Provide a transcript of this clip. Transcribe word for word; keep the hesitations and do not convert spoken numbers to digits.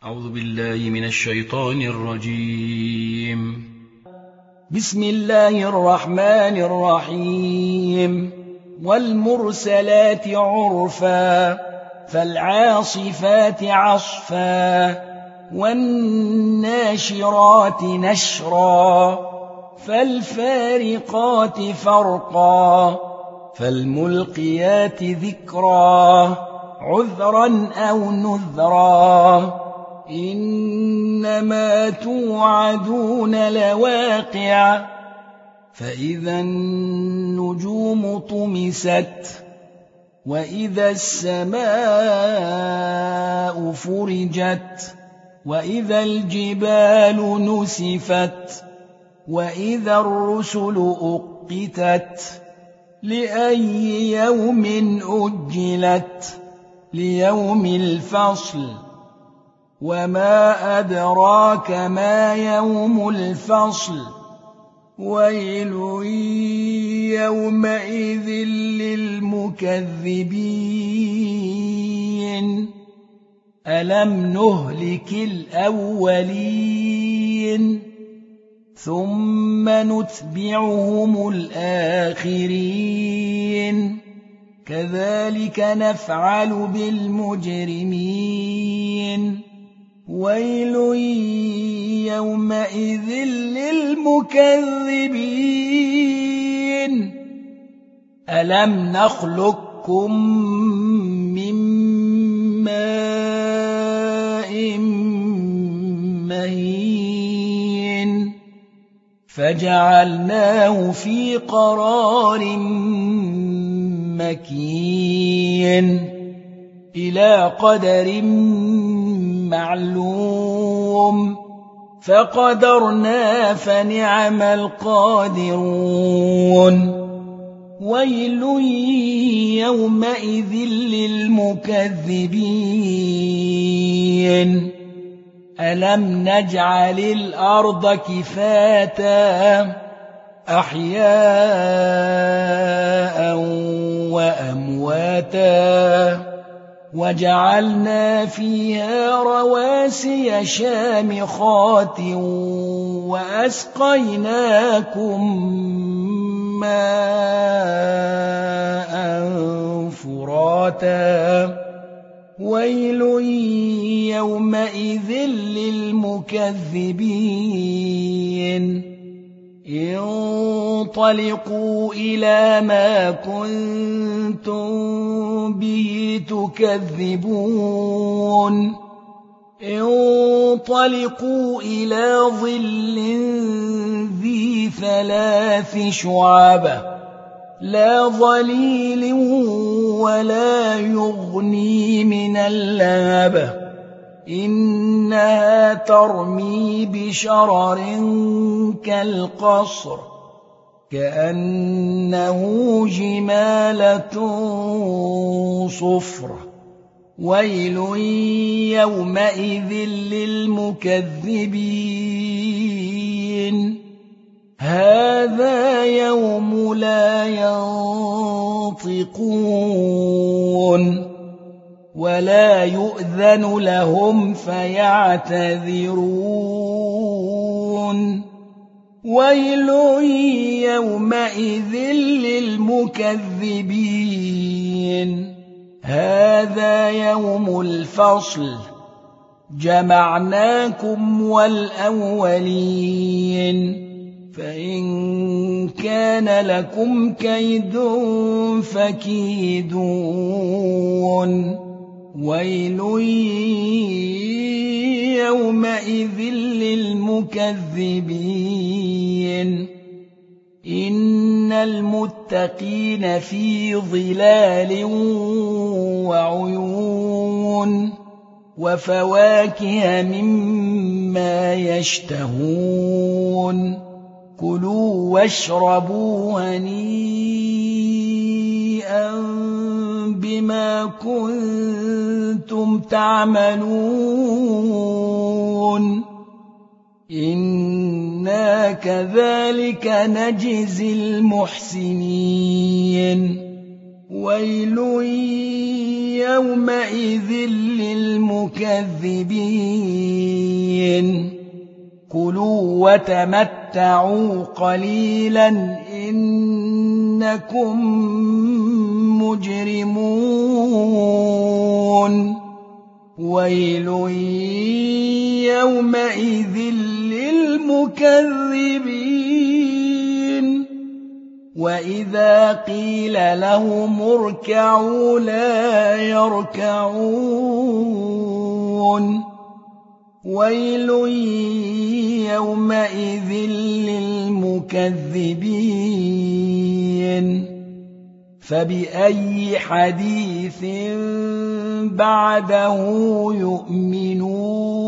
أعوذ بالله من الشيطان الرجيم. بسم الله الرحمن الرحيم. والمرسلات عرفا فالعاصفات عصفا والناشرات نشرا فالفارقات فرقا فالملقيات ذكرا عذرا أو نذرا إنما توعدون لواقع فإذا النجوم طمست وإذا السماء فرجت وإذا الجبال نسفت وإذا الرسل أقتت لأي يوم أجلت ليوم الفصل وما أدراك ما يوم الفصل ويل يومئذ للمكذبين ألم نهلك الأولين ثم نتبعهم الآخرين كذلك نفعل بالمجرمين ويل يومئذ للمكذبين ألم نخلقكم من ماء مهين فجعلناه في قرار مكين إلى قدر معلوم فقدرنا فنعم القادرون ويل يومئذ للمكذبين ألم نجعل الأرض كفاتا أحياء وأمواتا وجعلنا فيها رواسي شامخات وأسقيناكم ماء فراتا ويل يومئذ للمكذبين انطلقوا إلى ما كنتم به تكذبون انطلقوا إلى ظل ذي ثلاث شعب لا ظليل ولا يغني من اللهب إنها ترمي بشرر كالقصر كأنه جمالة صفر ويل يومئذ للمكذبين هذا يوم لا ينطقون ولا يؤذن لهم فيعتذرون ويل يومئذ للمكذبين هذا يوم الفصل جمعناكم والأولين فإن كان لكم كيد فكيدون ويل يومئذ للمكذبين إن المتقين في ظلال وعيون وفواكه مما يشتهون كلوا واشربوا هنيئا بما كنتم تعملون إنا كذلك نجزي المحسنين ويل يومئذ للمكذبين للمكذبين كلوا وتمتعوا قليلا إنكم مجرمون ويل يومئذ للمكذبين وإذا قيل لهم اركعوا لا يركعون ويل يومئذ للمكذبين فبأي حديث بعده يؤمنون